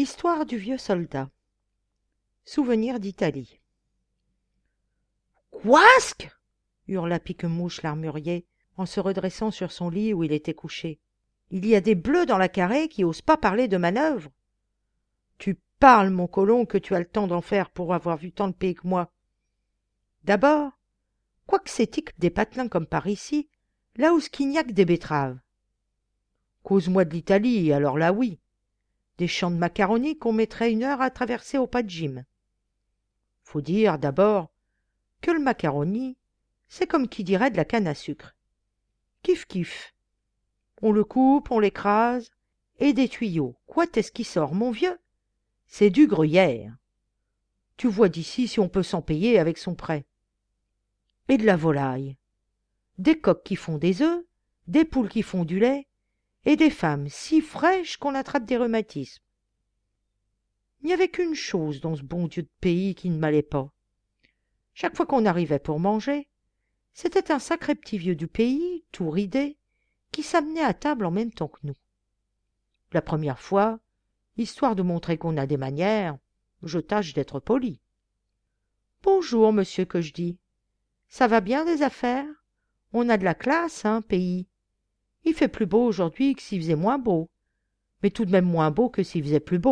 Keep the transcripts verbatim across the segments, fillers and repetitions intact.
Histoire du vieux soldat. Souvenir d'Italie. Couasque hurla Pique-Mouche l'armurier en se redressant sur son lit où il était couché. Il y a des bleus dans la carrée qui osent pas parler de manœuvre. Tu parles, mon colon, que tu as le temps d'en faire pour avoir vu tant de pays que moi. D'abord, quoique c'est tic des patelins comme par ici, là où skignac des betteraves. Cause-moi de l'Italie, alors là oui. Des champs de macaroni qu'on mettrait une heure à traverser au pas de gym. Faut dire, d'abord, que le macaroni, c'est comme qui dirait de la canne à sucre. Kiff kiff. On le coupe, on l'écrase, et des tuyaux. Quoi est-ce qui sort, mon vieux? C'est du gruyère. Tu vois d'ici si on peut s'en payer avec son prêt. Et de la volaille. Des coqs qui font des œufs, des poules qui font du lait, et des femmes si fraîches qu'on attrape des rhumatismes. Il n'y avait qu'une chose dans ce bon Dieu de pays qui ne m'allait pas. Chaque fois qu'on arrivait pour manger, c'était un sacré petit vieux du pays, tout ridé, qui s'amenait à table en même temps que nous. La première fois, histoire de montrer qu'on a des manières, je tâche d'être poli. « Bonjour, monsieur, que je dis. Ça va bien des affaires? On a de la classe, hein, pays. Il fait plus beau aujourd'hui que s'il faisait moins beau, mais tout de même moins beau que s'il faisait plus beau. »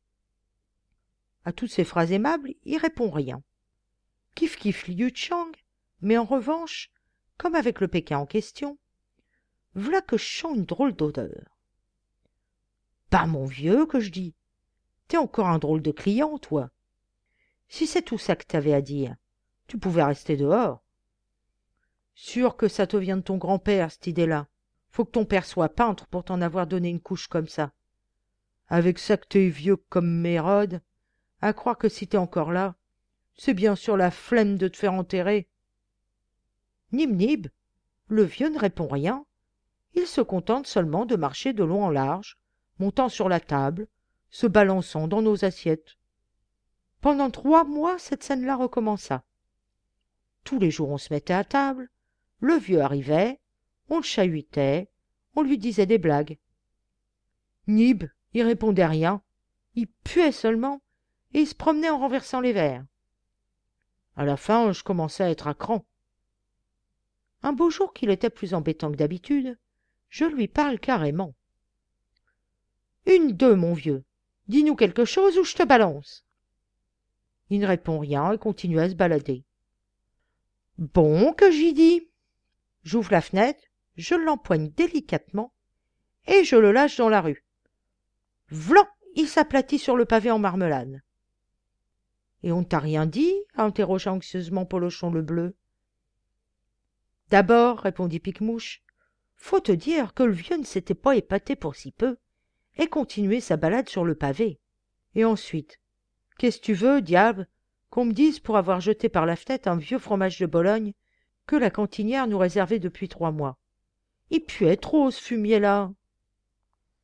À toutes ces phrases aimables, il répond rien. Kiff kiff Liu Chang, mais en revanche, comme avec le Pékin en question, v'là que je sens une drôle d'odeur. Bah, mon vieux, que je dis, t'es encore un drôle de client, toi. Si c'est tout ça que t'avais à dire, tu pouvais rester dehors. Sûr que ça te vient de ton grand-père, cette idée-là. Faut que ton père soit peintre pour t'en avoir donné une couche comme ça. Avec ça que t'es vieux comme Mérode, à croire que si t'es encore là, c'est bien sûr la flemme de te faire enterrer. Nib Nib, le vieux ne répond rien. Il se contente seulement de marcher de long en large, montant sur la table, se balançant dans nos assiettes. Pendant trois mois, cette scène-là recommença. Tous les jours on se mettait à table, le vieux arrivait, on le chahutait, on lui disait des blagues. Nib, il répondait rien, il puait seulement, et il se promenait en renversant les verres. À la fin, je commençais à être à cran. Un beau jour qu'il était plus embêtant que d'habitude, je lui parle carrément. « Une, deux, mon vieux, dis-nous quelque chose ou je te balance. » Il ne répond rien et continue à se balader. « Bon, que j'y dis. » J'ouvre la fenêtre, je l'empoigne délicatement et je le lâche dans la rue. Vlan, il s'aplatit sur le pavé en marmelade. « Et on ne t'a rien dit ?» interrogea anxieusement Polochon le bleu. « D'abord, répondit Pique-Mouche, faut te dire que le vieux ne s'était pas épaté pour si peu et continuait sa balade sur le pavé. Et ensuite, qu'est-ce que tu veux, diable, qu'on me dise pour avoir jeté par la fenêtre un vieux fromage de Bologne que la cantinière nous réservait depuis trois mois. Il puait trop, ce fumier-là. »